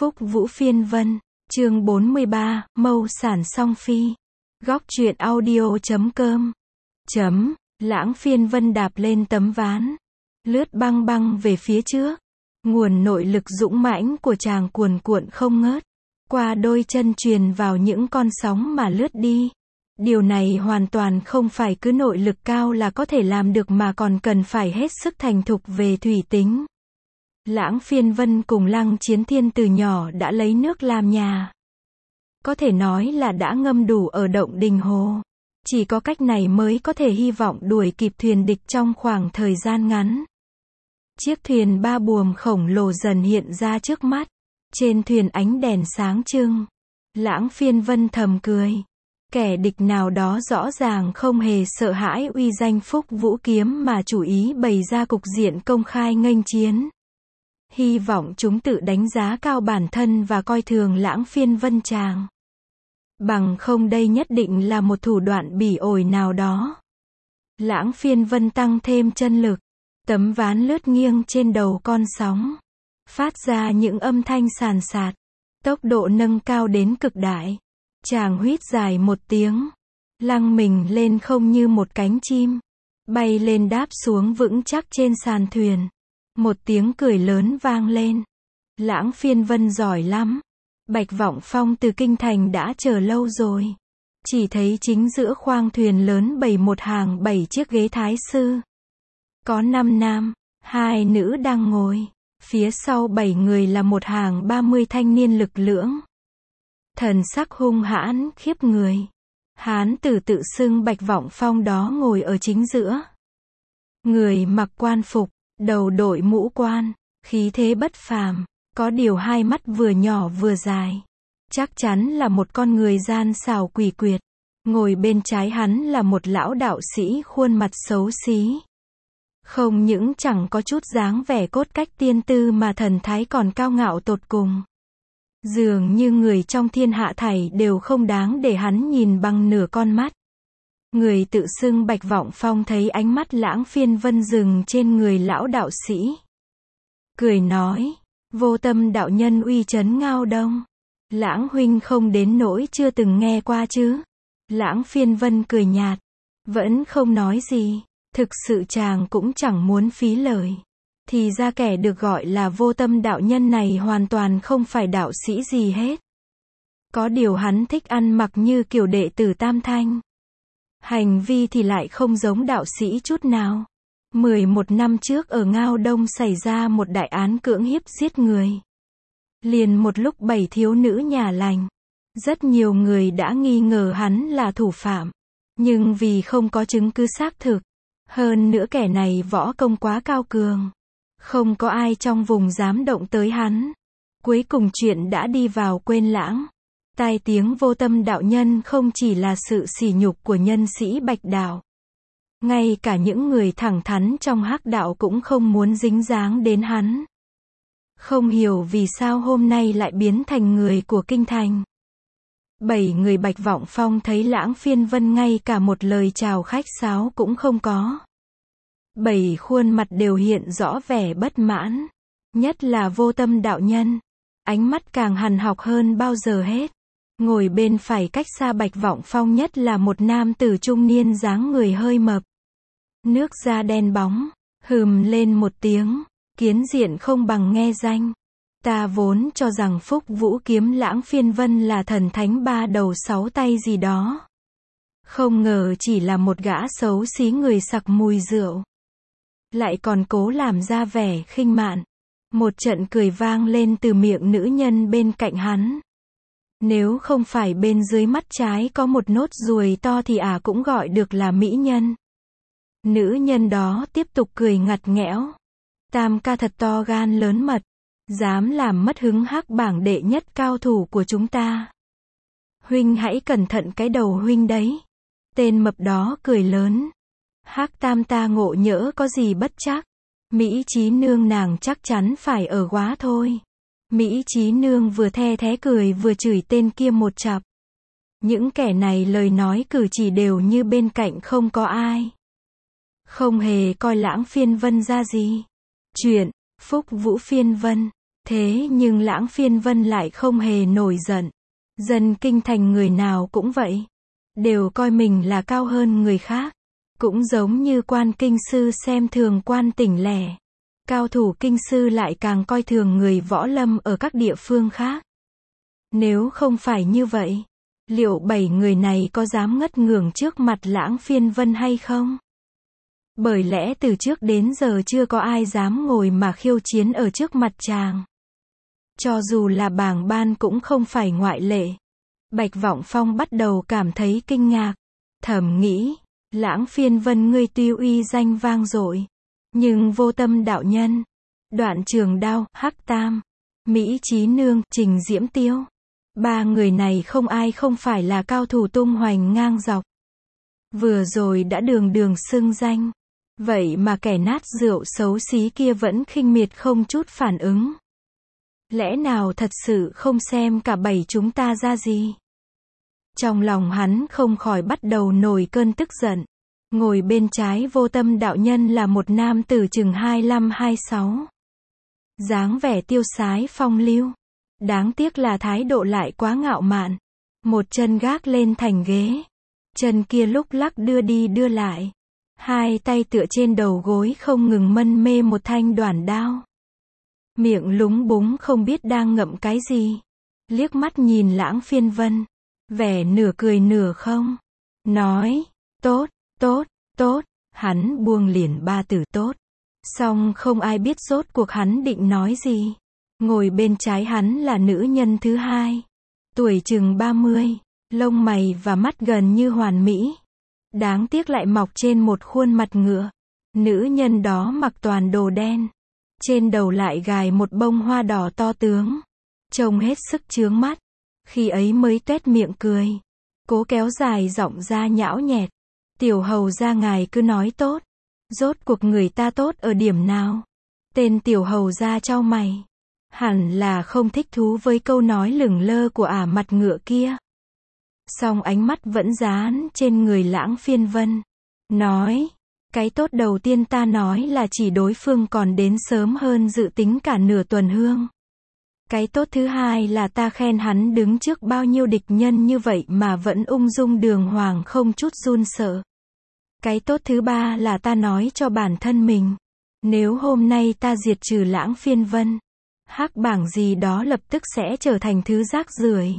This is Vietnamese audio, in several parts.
Phúc Vũ Phiên Vân, chương 43, Mâu Sản Song Phi. Góc truyện audio.com. Lãng Phiên Vân đạp lên tấm ván, lướt băng băng về phía trước. Nguồn nội lực dũng mãnh của chàng cuồn cuộn không ngớt, qua đôi chân truyền vào những con sóng mà lướt đi. Điều này hoàn toàn không phải cứ nội lực cao là có thể làm được mà còn cần phải hết sức thành thục về thủy tính. Lãng Phiên Vân cùng Lăng Chiến Thiên từ nhỏ đã lấy nước làm nhà. Có thể nói là đã ngâm đủ ở động Đình Hồ. Chỉ có cách này mới có thể hy vọng đuổi kịp thuyền địch trong khoảng thời gian ngắn. Chiếc thuyền ba buồm khổng lồ dần hiện ra trước mắt. Trên thuyền ánh đèn sáng trưng. Lãng Phiên Vân thầm cười. Kẻ địch nào đó rõ ràng không hề sợ hãi uy danh Phúc Vũ Kiếm mà chủ ý bày ra cục diện công khai nghênh chiến. Hy vọng chúng tự đánh giá cao bản thân và coi thường Lãng Phiên Vân chàng. Bằng không đây nhất định là một thủ đoạn bỉ ổi nào đó. Lãng Phiên Vân tăng thêm chân lực. Tấm ván lướt nghiêng trên đầu con sóng. Phát ra những âm thanh sàn sạt. Tốc độ nâng cao đến cực đại. Chàng huýt dài một tiếng. Lăng mình lên không như một cánh chim. Bay lên đáp xuống vững chắc trên sàn thuyền. Một tiếng cười lớn vang lên. Lãng Phiên Vân giỏi lắm. Bạch Vọng Phong từ kinh thành đã chờ lâu rồi. Chỉ thấy chính giữa khoang thuyền lớn bày một hàng 7 chiếc ghế thái sư. Có 5 nam, 2 nữ đang ngồi. Phía sau 7 người là một hàng 30 thanh niên lực lưỡng. Thần sắc hung hãn, khiếp người. Hán tử tự xưng Bạch Vọng Phong đó ngồi ở chính giữa. Người mặc quan phục, đầu đội mũ quan, khí thế bất phàm, có điều hai mắt vừa nhỏ vừa dài. Chắc chắn là một con người gian xảo quỷ quyệt. Ngồi bên trái hắn là một lão đạo sĩ khuôn mặt xấu xí. Không những chẳng có chút dáng vẻ cốt cách tiên tư mà thần thái còn cao ngạo tột cùng. Dường như người trong thiên hạ thảy đều không đáng để hắn nhìn bằng nửa con mắt. Người tự xưng Bạch Vọng Phong thấy ánh mắt Lãng Phiên Vân dừng trên người lão đạo sĩ. Cười nói, Vô Tâm đạo nhân uy chấn Ngao Đông. Lãng huynh không đến nỗi chưa từng nghe qua chứ. Lãng Phiên Vân cười nhạt. Vẫn không nói gì. Thực sự chàng cũng chẳng muốn phí lời. Thì ra kẻ được gọi là Vô Tâm đạo nhân này hoàn toàn không phải đạo sĩ gì hết. Có điều hắn thích ăn mặc như kiểu đệ tử Tam Thanh. Hành vi thì lại không giống đạo sĩ chút nào. 11 năm trước ở Ngao Đông xảy ra một đại án cưỡng hiếp giết người. Liền một lúc 7 thiếu nữ nhà lành. Rất nhiều người đã nghi ngờ hắn là thủ phạm. Nhưng vì không có chứng cứ xác thực. Hơn nữa kẻ này võ công quá cao cường. Không có ai trong vùng dám động tới hắn. Cuối cùng chuyện đã đi vào quên lãng. Tai tiếng Vô Tâm đạo nhân không chỉ là sự sỉ nhục của nhân sĩ Bạch đạo. Ngay cả những người thẳng thắn trong Hắc đạo cũng không muốn dính dáng đến hắn. Không hiểu vì sao hôm nay lại biến thành người của kinh thành. 7 người Bạch Vọng Phong thấy Lãng Phiên Vân ngay cả một lời chào khách sáo cũng không có. 7 khuôn mặt đều hiện rõ vẻ bất mãn. Nhất là Vô Tâm đạo nhân. Ánh mắt càng hằn học hơn bao giờ hết. Ngồi bên phải cách xa Bạch Vọng Phong nhất là một nam tử trung niên dáng người hơi mập. Nước da đen bóng. Hừm lên một tiếng. Kiến diện không bằng nghe danh. Ta vốn cho rằng Phúc Vũ Kiếm Lãng Phiên Vân là thần thánh 3 đầu 6 tay gì đó. Không ngờ chỉ là một gã xấu xí người sặc mùi rượu. Lại còn cố làm ra vẻ khinh mạn. Một trận cười vang lên từ miệng nữ nhân bên cạnh hắn. Nếu không phải bên dưới mắt trái có một nốt ruồi to thì cũng gọi được là mỹ nhân. Nữ nhân đó tiếp tục cười ngặt nghẽo. Tam ca thật to gan lớn mật. Dám làm mất hứng Hắc bảng đệ nhất cao thủ của chúng ta. Huynh hãy cẩn thận cái đầu huynh đấy. Tên mập đó cười lớn. Hắc tam ta ngộ nhỡ có gì bất trắc. Mỹ Chí nương nàng chắc chắn phải ở quá thôi. Mỹ Chí nương vừa the thé cười vừa chửi tên kia một chặp. Những kẻ này lời nói cử chỉ đều như bên cạnh không có ai. Không hề coi Lãng Phiên Vân ra gì. Chuyện Phúc Vũ Phiên Vân. Thế nhưng Lãng Phiên Vân lại không hề nổi giận. Dân kinh thành người nào cũng vậy. Đều coi mình là cao hơn người khác. Cũng giống như quan kinh sư xem thường quan tỉnh lẻ. Cao thủ kinh sư lại càng coi thường người võ lâm ở các địa phương khác. Nếu không phải như vậy, liệu 7 người này có dám ngất ngưởng trước mặt Lãng Phiên Vân hay không? Bởi lẽ từ trước đến giờ chưa có ai dám ngồi mà khiêu chiến ở trước mặt chàng. Cho dù là bảng ban cũng không phải ngoại lệ. Bạch Vọng Phong bắt đầu cảm thấy kinh ngạc. Thầm nghĩ, Lãng Phiên Vân ngươi tuy uy danh vang dội, nhưng Vô Tâm đạo nhân, Đoạn Trường Đao, Hắc Tam, Mỹ Chí Nương, Trình Diễm Tiêu. 3 người này không ai không phải là cao thủ tung hoành ngang dọc. Vừa rồi đã đường đường xưng danh. Vậy mà kẻ nát rượu xấu xí kia vẫn khinh miệt không chút phản ứng. Lẽ nào thật sự không xem cả 7 chúng ta ra gì? Trong lòng hắn không khỏi bắt đầu nổi cơn tức giận. Ngồi bên trái Vô Tâm đạo nhân là một nam tử chừng 25-26. Dáng vẻ tiêu sái phong lưu. Đáng tiếc là thái độ lại quá ngạo mạn. Một chân gác lên thành ghế. Chân kia lúc lắc đưa đi đưa lại. Hai tay tựa trên đầu gối không ngừng mân mê một thanh đoản đao. Miệng lúng búng không biết đang ngậm cái gì. Liếc mắt nhìn Lãng Phiên Vân. Vẻ nửa cười nửa không. Nói, tốt, tốt, tốt. Hắn buông liền 3 từ tốt. Xong không ai biết rốt cuộc hắn định nói gì. Ngồi bên trái hắn là nữ nhân thứ hai. Tuổi chừng 30. Lông mày và mắt gần như hoàn mỹ. Đáng tiếc lại mọc trên một khuôn mặt ngựa. Nữ nhân đó mặc toàn đồ đen. Trên đầu lại gài một bông hoa đỏ to tướng. Trông hết sức chướng mắt. Khi ấy mới tuét miệng cười. Cố kéo dài giọng ra nhão nhẹt. Tiểu hầu gia ngài cứ nói tốt. Rốt cuộc người ta tốt ở điểm nào? Tên tiểu hầu gia chau mày. Hẳn là không thích thú với câu nói lửng lơ của ả mặt ngựa kia. Song ánh mắt vẫn dán trên người Lãng Phiên Vân. Nói, cái tốt đầu tiên ta nói là chỉ đối phương còn đến sớm hơn dự tính cả nửa tuần hương. Cái tốt thứ hai là ta khen hắn đứng trước bao nhiêu địch nhân như vậy mà vẫn ung dung đường hoàng không chút run sợ. Cái tốt thứ ba là ta nói cho bản thân mình. Nếu hôm nay ta diệt trừ Lãng Phiên Vân, hắc bảng gì đó lập tức sẽ trở thành thứ rác rưởi.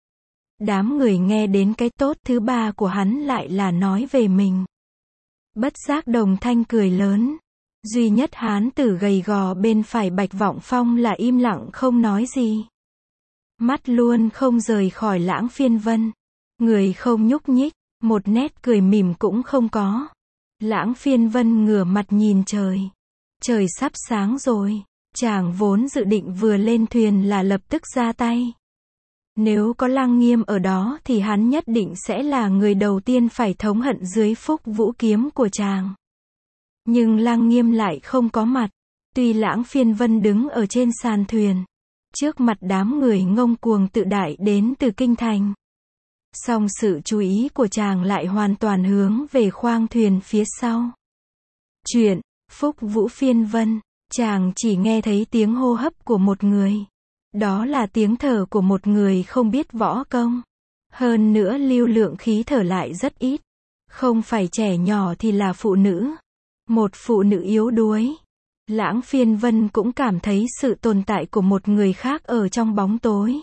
Đám người nghe đến cái tốt thứ ba của hắn lại là nói về mình. Bất giác đồng thanh cười lớn. Duy nhất hán tử gầy gò bên phải Bạch Vọng Phong là im lặng không nói gì. Mắt luôn không rời khỏi Lãng Phiên Vân. Người không nhúc nhích, một nét cười mỉm cũng không có. Lãng Phiên Vân ngửa mặt nhìn trời. Trời sắp sáng rồi. Chàng vốn dự định vừa lên thuyền là lập tức ra tay. Nếu có Lăng Nghiêm ở đó thì hắn nhất định sẽ là người đầu tiên phải thống hận dưới phúc vũ kiếm của chàng. Nhưng Lăng Nghiêm lại không có mặt. Tuy Lãng Phiên Vân đứng ở trên sàn thuyền, trước mặt đám người ngông cuồng tự đại đến từ kinh thành. Song sự chú ý của chàng lại hoàn toàn hướng về khoang thuyền phía sau. Chuyện, Phúc Vũ Phiên Vân, chàng chỉ nghe thấy tiếng hô hấp của một người. Đó là tiếng thở của một người không biết võ công. Hơn nữa lưu lượng khí thở lại rất ít. Không phải trẻ nhỏ thì là phụ nữ. Một phụ nữ yếu đuối. Lãng Phiên Vân cũng cảm thấy sự tồn tại của một người khác ở trong bóng tối.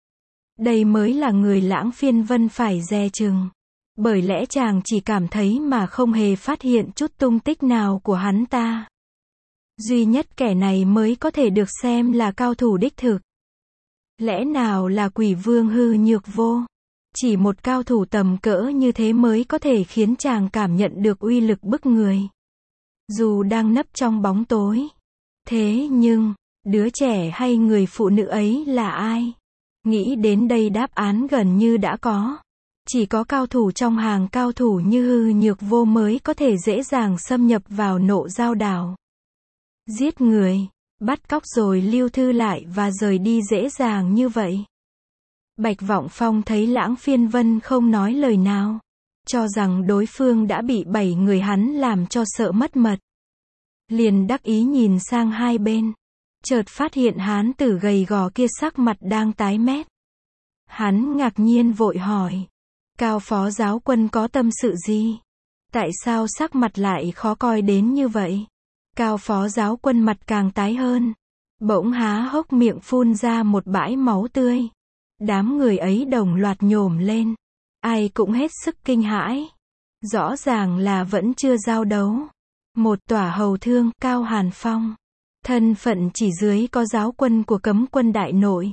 Đây mới là người Lãng Phiên Vân phải dè chừng. Bởi lẽ chàng chỉ cảm thấy mà không hề phát hiện chút tung tích nào của hắn ta. Duy nhất kẻ này mới có thể được xem là cao thủ đích thực. Lẽ nào là Quỷ Vương Hư Nhược Vô? Chỉ một cao thủ tầm cỡ như thế mới có thể khiến chàng cảm nhận được uy lực bức người. Dù đang nấp trong bóng tối. Thế nhưng, đứa trẻ hay người phụ nữ ấy là ai? Nghĩ đến đây đáp án gần như đã có. Chỉ có cao thủ trong hàng cao thủ như Hư Nhược Vô mới có thể dễ dàng xâm nhập vào Nộ Giao Đảo. Giết người, bắt cóc rồi lưu thư lại và rời đi dễ dàng như vậy. Bạch Vọng Phong thấy Lãng Phiên Vân không nói lời nào, cho rằng đối phương đã bị 7 người hắn làm cho sợ mất mật. Liền đắc ý nhìn sang hai bên. chợt phát hiện hán tử gầy gò kia sắc mặt đang tái mét. Hắn ngạc nhiên vội hỏi. Cao phó giáo quân có tâm sự gì? Tại sao sắc mặt lại khó coi đến như vậy? Cao phó giáo quân mặt càng tái hơn. Bỗng há hốc miệng phun ra một bãi máu tươi. Đám người ấy đồng loạt nhổm lên. Ai cũng hết sức kinh hãi. Rõ ràng là vẫn chưa giao đấu. Một tỏa hầu thương, Cao Hàn Phong. Thân phận chỉ dưới có giáo quân của cấm quân đại nội.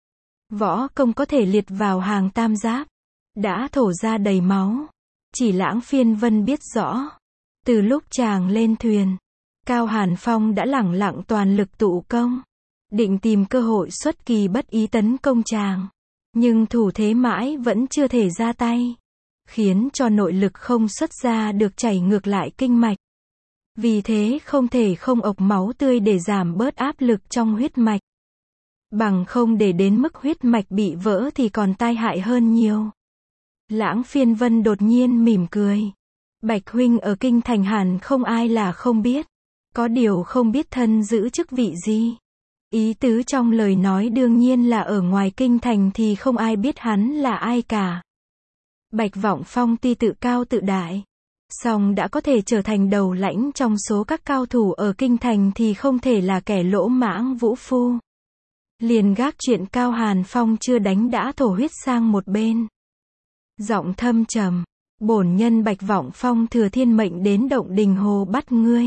Võ công có thể liệt vào hàng tam giáp. Đã thổ ra đầy máu. Chỉ Lãng Phiên Vân biết rõ. Từ lúc chàng lên thuyền, Cao Hàn Phong đã lẳng lặng toàn lực tụ công. Định tìm cơ hội xuất kỳ bất ý tấn công chàng. Nhưng thủ thế mãi vẫn chưa thể ra tay. Khiến cho nội lực không xuất ra được, chảy ngược lại kinh mạch. Vì thế không thể không ộc máu tươi để giảm bớt áp lực trong huyết mạch. Bằng không để đến mức huyết mạch bị vỡ thì còn tai hại hơn nhiều. Lãng Phiên Vân đột nhiên mỉm cười. Bạch huynh ở kinh thành hẳn không ai là không biết. Có điều không biết thân giữ chức vị gì. Ý tứ trong lời nói đương nhiên là ở ngoài kinh thành thì không ai biết hắn là ai cả. Bạch Vọng Phong tuy tự cao tự đại, song đã có thể trở thành đầu lãnh trong số các cao thủ ở kinh thành thì không thể là kẻ lỗ mãng vũ phu. Liền gác chuyện Cao Hàn Phong chưa đánh đã thổ huyết sang một bên. Giọng thâm trầm, bổn nhân Bạch Vọng Phong thừa thiên mệnh đến Động Đình Hồ bắt ngươi.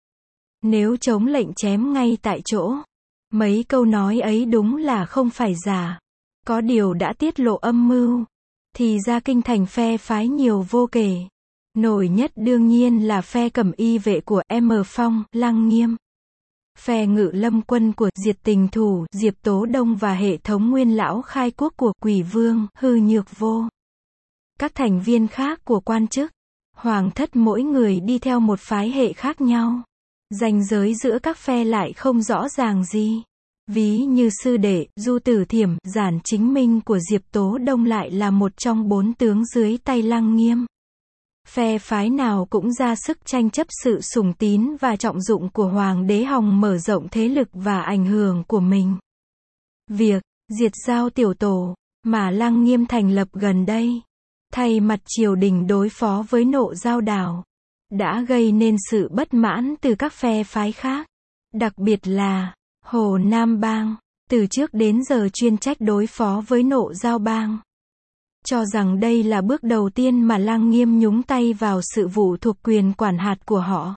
Nếu chống lệnh chém ngay tại chỗ. Mấy câu nói ấy đúng là không phải giả. Có điều đã tiết lộ âm mưu. Thì ra kinh thành phe phái nhiều vô kể. Nổi nhất đương nhiên là phe Cẩm Y vệ của M. Phong, Lăng Nghiêm. Phe Ngự Lâm quân của Diệt Tình Thủ, Diệp Tố Đông và hệ thống Nguyên Lão Khai Quốc của Quỷ Vương, Hư Nhược Vô. Các thành viên khác của quan chức, hoàng thất mỗi người đi theo một phái hệ khác nhau. Ranh giới giữa các phe lại không rõ ràng gì. Ví như sư đệ, Du Tử Thiểm, Giản Chính Minh của Diệp Tố Đông lại là một trong 4 tướng dưới tay Lăng Nghiêm. Phe phái nào cũng ra sức tranh chấp sự sủng tín và trọng dụng của Hoàng đế hòng mở rộng thế lực và ảnh hưởng của mình. Việc diệt Giao Tiểu Tổ mà Lăng Nghiêm thành lập gần đây, thay mặt triều đình đối phó với Nộ Giao Đảo, đã gây nên sự bất mãn từ các phe phái khác. Đặc biệt là Hồ Nam Bang, từ trước đến giờ chuyên trách đối phó với Nộ Giao Bang. Cho rằng đây là bước đầu tiên mà Lăng Nghiêm nhúng tay vào sự vụ thuộc quyền quản hạt của họ.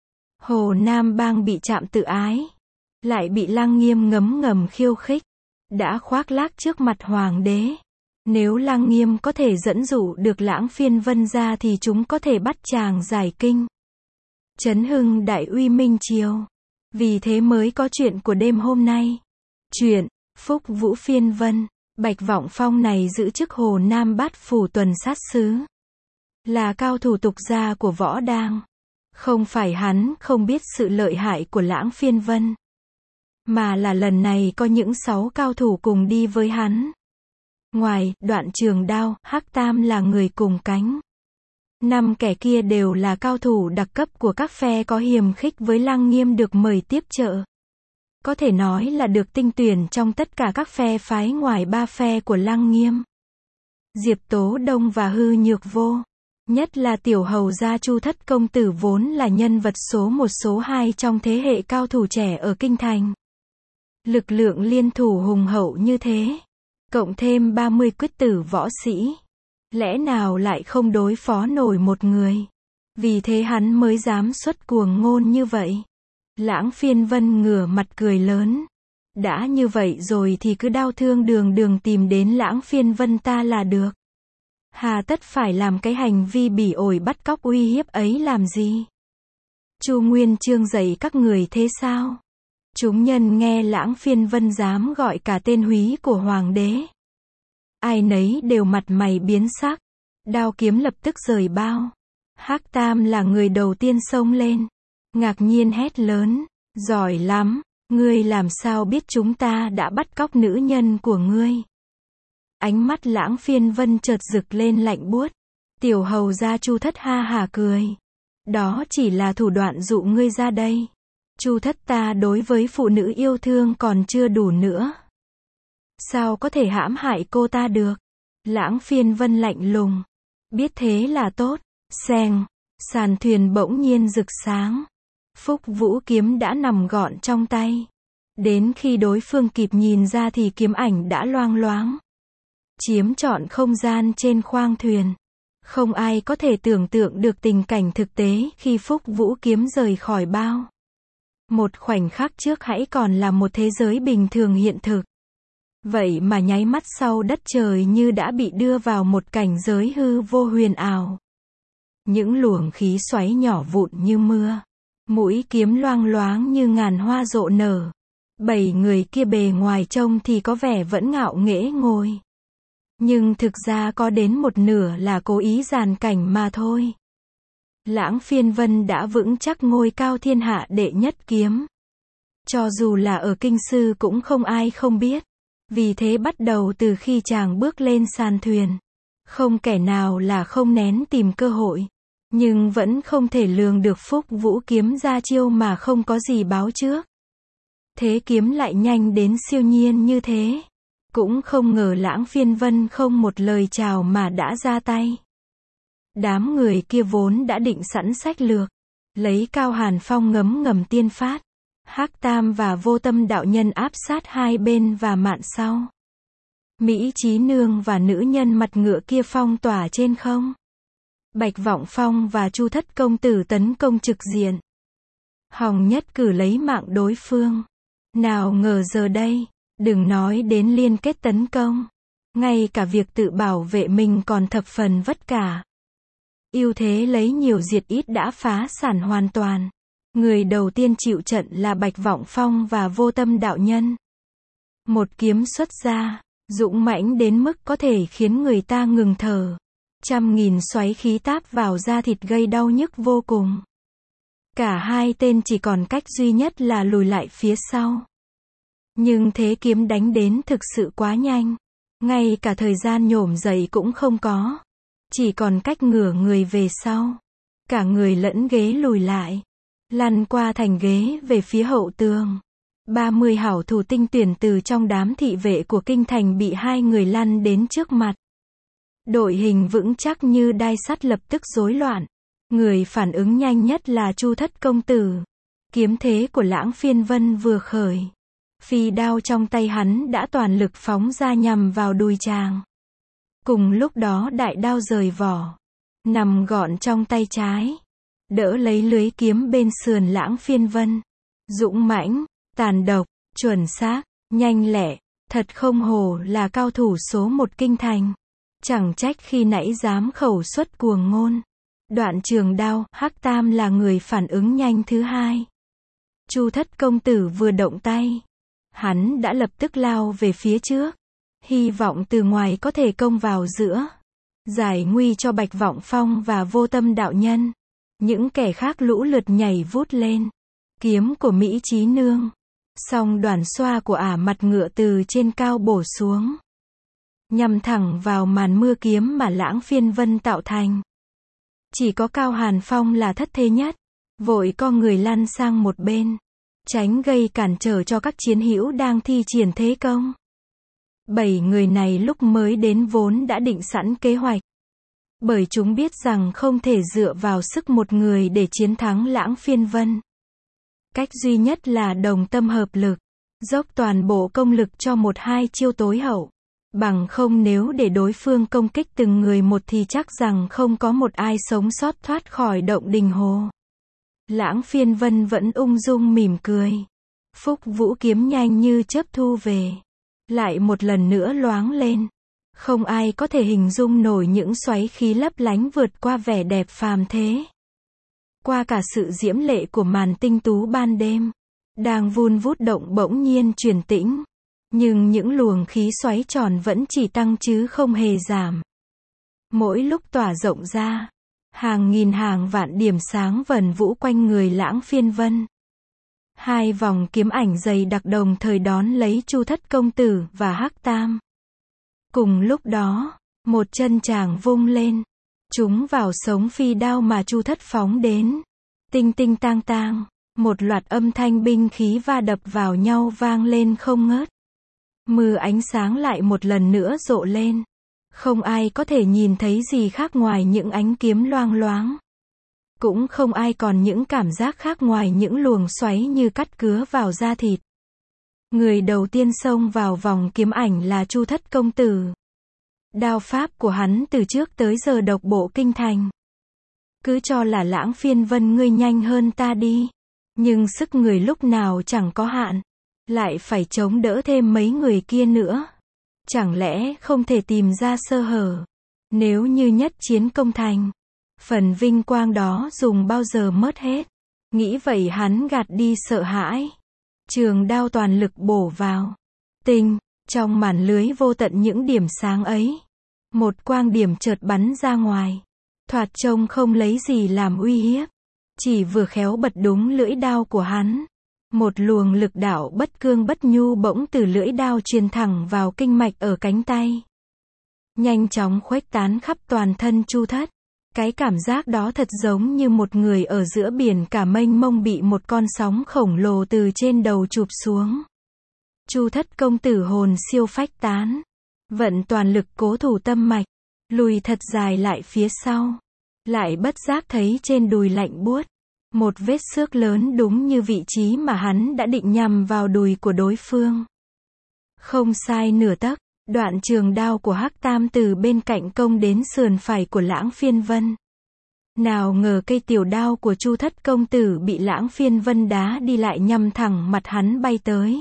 Hồ Nam Bang bị chạm tự ái, lại bị Lăng Nghiêm ngấm ngầm khiêu khích, đã khoác lác trước mặt Hoàng đế. Nếu Lăng Nghiêm có thể dẫn dụ được Lãng Phiên Vân ra thì chúng có thể bắt chàng giải kinh. Chấn hưng đại uy Minh Triều. Vì thế mới có chuyện của đêm hôm nay. Chuyện Phúc Vũ Phiên Vân. Bạch Vọng Phong này giữ chức Hồ Nam Bát Phủ tuần sát sứ. Là cao thủ tục gia của võ đang. Không phải hắn không biết sự lợi hại của Lãng Phiên Vân. Mà là lần này có những 6 cao thủ cùng đi với hắn. Ngoài Đoạn Trường Đao, Hắc Tam là người cùng cánh. 5 kẻ kia đều là cao thủ đặc cấp của các phe có hiềm khích với Lăng Nghiêm được mời tiếp trợ. Có thể nói là được tinh tuyển trong tất cả các phe phái ngoài 3 phe của Lăng Nghiêm. Diệp Tố Đông và Hư Nhược Vô. Nhất là tiểu hầu gia Chu Thất công tử vốn là nhân vật số 1 số 2 trong thế hệ cao thủ trẻ ở kinh thành. Lực lượng liên thủ hùng hậu như thế, cộng thêm 30 quyết tử võ sĩ, lẽ nào lại không đối phó nổi một người. Vì thế hắn mới dám xuất cuồng ngôn như vậy. Lãng Phiên Vân ngửa mặt cười lớn. Đã như vậy rồi thì cứ đao thương đường đường tìm đến Lãng Phiên Vân ta là được. Hà tất phải làm cái hành vi bỉ ổi bắt cóc uy hiếp ấy làm gì? Chu Nguyên Chương dạy các người thế sao? Chúng nhân nghe Lãng Phiên Vân dám gọi cả tên húy của hoàng đế. Ai nấy đều mặt mày biến sắc. Đao kiếm lập tức rời bao. Hắc Tam là người đầu tiên xông lên. Ngạc nhiên hét lớn. Giỏi lắm, ngươi làm sao biết chúng ta đã bắt cóc nữ nhân của ngươi? Ánh mắt Lãng Phiên Vân chợt rực lên lạnh buốt. Tiểu hầu gia Chu Thất ha hả cười. Đó chỉ là thủ đoạn dụ ngươi ra đây. Chu thất ta đối với phụ nữ yêu thương còn chưa đủ nữa. Sao có thể hãm hại cô ta được? Lãng Phiên Vân lạnh lùng. Biết thế là tốt. Xèng, sàn thuyền bỗng nhiên rực sáng. Phúc Vũ kiếm đã nằm gọn trong tay. Đến khi đối phương kịp nhìn ra thì kiếm ảnh đã loang loáng, chiếm trọn không gian trên khoang thuyền. Không ai có thể tưởng tượng được tình cảnh thực tế khi Phúc Vũ kiếm rời khỏi bao. Một khoảnh khắc trước hãy còn là một thế giới bình thường hiện thực. Vậy mà nháy mắt sau đất trời như đã bị đưa vào một cảnh giới hư vô huyền ảo. Những luồng khí xoáy nhỏ vụn như mưa. Mũi kiếm loang loáng như ngàn hoa rộ nở. 7 người kia bề ngoài trông thì có vẻ vẫn ngạo nghễ ngồi. Nhưng thực ra có đến một nửa là cố ý giàn cảnh mà thôi. Lãng Phiên Vân đã vững chắc ngôi cao thiên hạ đệ nhất kiếm. Cho dù là ở kinh sư cũng không ai không biết. Vì thế bắt đầu từ khi chàng bước lên sàn thuyền, không kẻ nào là không nén tìm cơ hội. Nhưng vẫn không thể lường được Phúc Vũ kiếm ra chiêu mà không có gì báo trước. Thế kiếm lại nhanh đến siêu nhiên như thế. Cũng không ngờ Lãng Phiên Vân không một lời chào mà đã ra tay. Đám người kia vốn đã định sẵn sách lược, lấy Cao Hàn Phong ngấm ngầm tiên phát, Hắc Tam và Vô Tâm đạo nhân áp sát hai bên và mạn sau. Mỹ Chí Nương và nữ nhân mặt ngựa kia phong tỏa trên không. Bạch Vọng Phong và Chu Thất công tử tấn công trực diện. Hòng nhất cử lấy mạng đối phương. Nào ngờ giờ đây, đừng nói đến liên kết tấn công, ngay cả việc tự bảo vệ mình còn thập phần vất vả. Ưu thế lấy nhiều diệt ít đã phá sản hoàn toàn. Người đầu tiên chịu trận là Bạch Vọng Phong và Vô Tâm đạo nhân. Một kiếm xuất ra, dũng mãnh đến mức có thể khiến người ta ngừng thở. Trăm nghìn xoáy khí táp vào da thịt gây đau nhức vô cùng. Cả hai tên chỉ còn cách duy nhất là lùi lại phía sau. Nhưng thế kiếm đánh đến thực sự quá nhanh. Ngay cả thời gian nhổm dậy cũng không có. Chỉ còn cách ngửa người về sau. Cả người lẫn ghế lùi lại. Lăn qua thành ghế về phía hậu tường. 30 hảo thủ tinh tuyển từ trong đám thị vệ của kinh thành bị hai người lăn đến trước mặt. Đội hình vững chắc như đai sắt lập tức rối loạn. Người phản ứng nhanh nhất là Chu Thất công tử. Kiếm thế của Lãng Phiên Vân vừa khởi, phi đao trong tay hắn đã toàn lực phóng ra nhằm vào đùi chàng. Cùng lúc đó đại đao rời vỏ, nằm gọn trong tay trái, đỡ lấy lưới kiếm bên sườn Lãng Phiên Vân. Dũng mãnh, tàn độc, chuẩn xác, nhanh lẹ, thật không hổ là cao thủ số 1 kinh thành. Chẳng trách khi nãy dám khẩu xuất cuồng ngôn. Đoạn trường đao, Hắc Tam là người phản ứng nhanh thứ hai. Chu Thất công tử vừa động tay, hắn đã lập tức lao về phía trước, hy vọng từ ngoài có thể công vào giữa, giải nguy cho Bạch Vọng Phong và Vô Tâm đạo nhân. Những kẻ khác lũ lượt nhảy vút lên. Kiếm của Mỹ Chí Nương, song đoàn xoa của ả mặt ngựa từ trên cao bổ xuống, nhằm thẳng vào màn mưa kiếm mà Lãng Phiên Vân tạo thành. Chỉ có Cao Hàn Phong là thất thế nhất, vội co người lăn sang một bên, tránh gây cản trở cho các chiến hữu đang thi triển thế công. 7 người này lúc mới đến vốn đã định sẵn kế hoạch, bởi chúng biết rằng không thể dựa vào sức một người để chiến thắng Lãng Phiên Vân. Cách duy nhất là đồng tâm hợp lực, dốc toàn bộ công lực cho 1-2 chiêu tối hậu. Bằng không nếu để đối phương công kích từng người một thì chắc rằng không có một ai sống sót thoát khỏi động đình hồ. Lãng Phiên Vân vẫn ung dung mỉm cười. Phúc Vũ kiếm nhanh như chớp thu về. Lại một lần nữa loáng lên. Không ai có thể hình dung nổi những xoáy khí lấp lánh vượt qua vẻ đẹp phàm thế. Qua cả sự diễm lệ của màn tinh tú ban đêm, đang vun vút động bỗng nhiên chuyển tĩnh. Nhưng những luồng khí xoáy tròn vẫn chỉ tăng chứ không hề giảm. Mỗi lúc tỏa rộng ra, hàng nghìn hàng vạn điểm sáng vần vũ quanh người Lãng Phiên Vân. 2 vòng kiếm ảnh dày đặc đồng thời đón lấy Chu Thất công tử và Hắc Tam. Cùng lúc đó, một chân chàng vung lên, trúng vào sống phi đao mà Chu Thất phóng đến. Tinh tinh tang tang, Một loạt âm thanh binh khí va đập vào nhau vang lên không ngớt. Mưa ánh sáng lại một lần nữa rộ lên. Không ai có thể nhìn thấy gì khác ngoài những ánh kiếm loang loáng. Cũng không ai còn những cảm giác khác ngoài những luồng xoáy như cắt cứa vào da thịt. Người đầu tiên xông vào vòng kiếm ảnh là Chu Thất công tử. Đao pháp của hắn từ trước tới giờ độc bộ kinh thành. Cứ cho là Lãng Phiên Vân ngươi nhanh hơn ta đi. Nhưng sức người lúc nào chẳng có hạn. Lại phải chống đỡ thêm mấy người kia nữa. Chẳng lẽ không thể tìm ra sơ hở. Nếu như nhất chiến công thành. Phần vinh quang đó dùng bao giờ mất hết. Nghĩ vậy hắn gạt đi sợ hãi. Trường đao toàn lực bổ vào. Tinh, trong màn lưới vô tận những điểm sáng ấy. Một quang điểm chợt bắn ra ngoài. Thoạt trông không lấy gì làm uy hiếp. Chỉ vừa khéo bật đúng lưỡi đao của hắn. Một luồng lực đạo bất cương bất nhu bỗng từ lưỡi đao truyền thẳng vào kinh mạch ở cánh tay. Nhanh chóng khuếch tán khắp toàn thân Chu Thất. Cái cảm giác đó thật giống như một người ở giữa biển cả mênh mông bị một con sóng khổng lồ từ trên đầu chụp xuống. Chu Thất công tử hồn siêu phách tán. Vận toàn lực cố thủ tâm mạch. Lùi thật dài lại phía sau. Lại bất giác thấy trên đùi lạnh buốt. Một vết xước lớn đúng như vị trí mà hắn đã định nhằm vào đùi của đối phương. Không sai nửa tấc, đoạn trường đao của Hắc Tam từ bên cạnh công đến sườn phải của Lãng Phiên Vân. Nào ngờ cây tiểu đao của Chu Thất công tử bị Lãng Phiên Vân đá đi lại nhằm thẳng mặt hắn bay tới.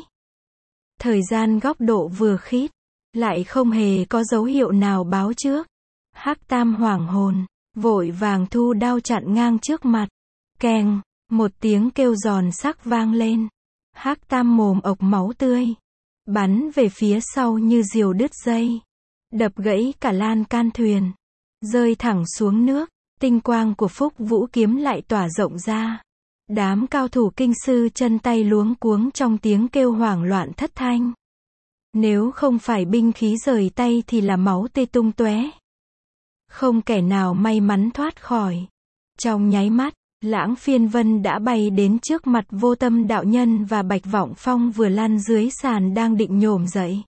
Thời gian góc độ vừa khít, lại không hề có dấu hiệu nào báo trước. Hắc Tam hoảng hồn, vội vàng thu đao chặn ngang trước mặt. Keng, một tiếng kêu giòn sắc vang lên. Hắc Tam mồm ộc máu tươi. Bắn về phía sau như diều đứt dây. Đập gãy cả lan can thuyền. Rơi thẳng xuống nước. Tinh quang của Phúc Vũ kiếm lại tỏa rộng ra. Đám cao thủ kinh sư chân tay luống cuống trong tiếng kêu hoảng loạn thất thanh. Nếu không phải binh khí rời tay thì là máu tươi tung tóe. Không kẻ nào may mắn thoát khỏi. Trong nháy mắt, Lãng Phiên Vân đã bay đến trước mặt Vô Tâm đạo nhân và Bạch Vọng Phong vừa lăn dưới sàn đang định nhổm dậy.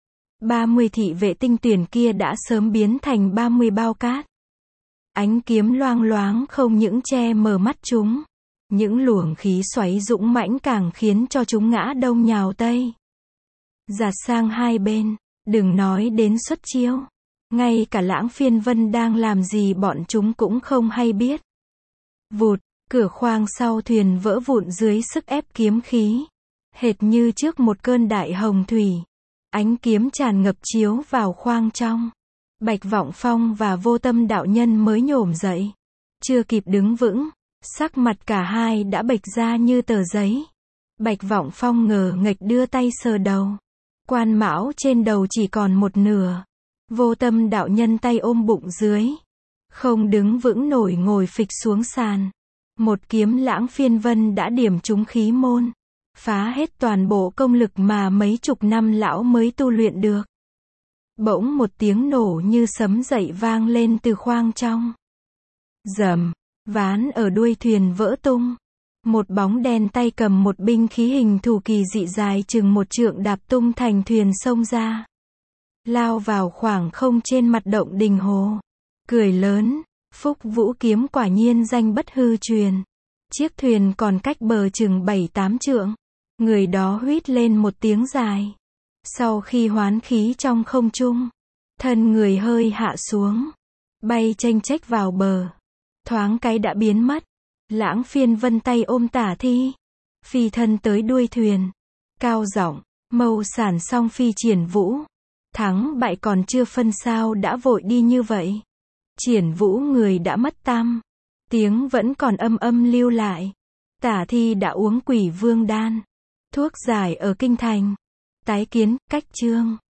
30 thị vệ tinh tuyển kia đã sớm biến thành 30 bao cát. Ánh kiếm loang loáng không những che mờ mắt chúng. Những luồng khí xoáy dũng mãnh càng khiến cho chúng ngã đông nhào tây. Giạt sang hai bên, đừng nói đến xuất chiêu. Ngay cả Lãng Phiên Vân đang làm gì bọn chúng cũng không hay biết. Vụt, cửa khoang sau thuyền vỡ vụn dưới sức ép kiếm khí. Hệt như trước một cơn đại hồng thủy. Ánh kiếm tràn ngập chiếu vào khoang trong. Bạch Vọng Phong và Vô Tâm đạo nhân mới nhổm dậy. Chưa kịp đứng vững, sắc mặt cả hai đã bệch ra như tờ giấy. Bạch Vọng Phong ngờ nghệch đưa tay sờ đầu. Quan mão trên đầu chỉ còn một nửa. Vô Tâm đạo nhân tay ôm bụng dưới. Không đứng vững nổi ngồi phịch xuống sàn. Một kiếm Lãng Phiên Vân đã điểm trúng khí môn. Phá hết toàn bộ công lực mà mấy chục năm lão mới tu luyện được. Bỗng một tiếng nổ như sấm dậy vang lên từ khoang trong. Rầm, ván ở đuôi thuyền vỡ tung. Một bóng đen tay cầm một binh khí hình thù kỳ dị dài chừng 1 trượng đạp tung thành thuyền xông ra. Lao vào khoảng không trên mặt động đình hồ. Cười lớn, Phúc Vũ kiếm quả nhiên danh bất hư truyền. Chiếc thuyền còn cách bờ chừng 7-8 trượng. Người đó huýt lên một tiếng dài. Sau khi hoán khí trong không trung, thân người hơi hạ xuống, bay chênh chếch vào bờ. Thoáng cái đã biến mất. Lãng Phiên Vân tay ôm tả thi, phi thân tới đuôi thuyền, cao giọng, Mâu Sản Song Phi triển vũ. Thắng bại còn chưa phân sao đã vội đi như vậy. Triển vũ người đã mất tăm. Tiếng vẫn còn âm âm lưu lại. Tả thi đã uống Quỷ Vương đan. Thuốc giải ở kinh thành. Tái kiến, cách chương.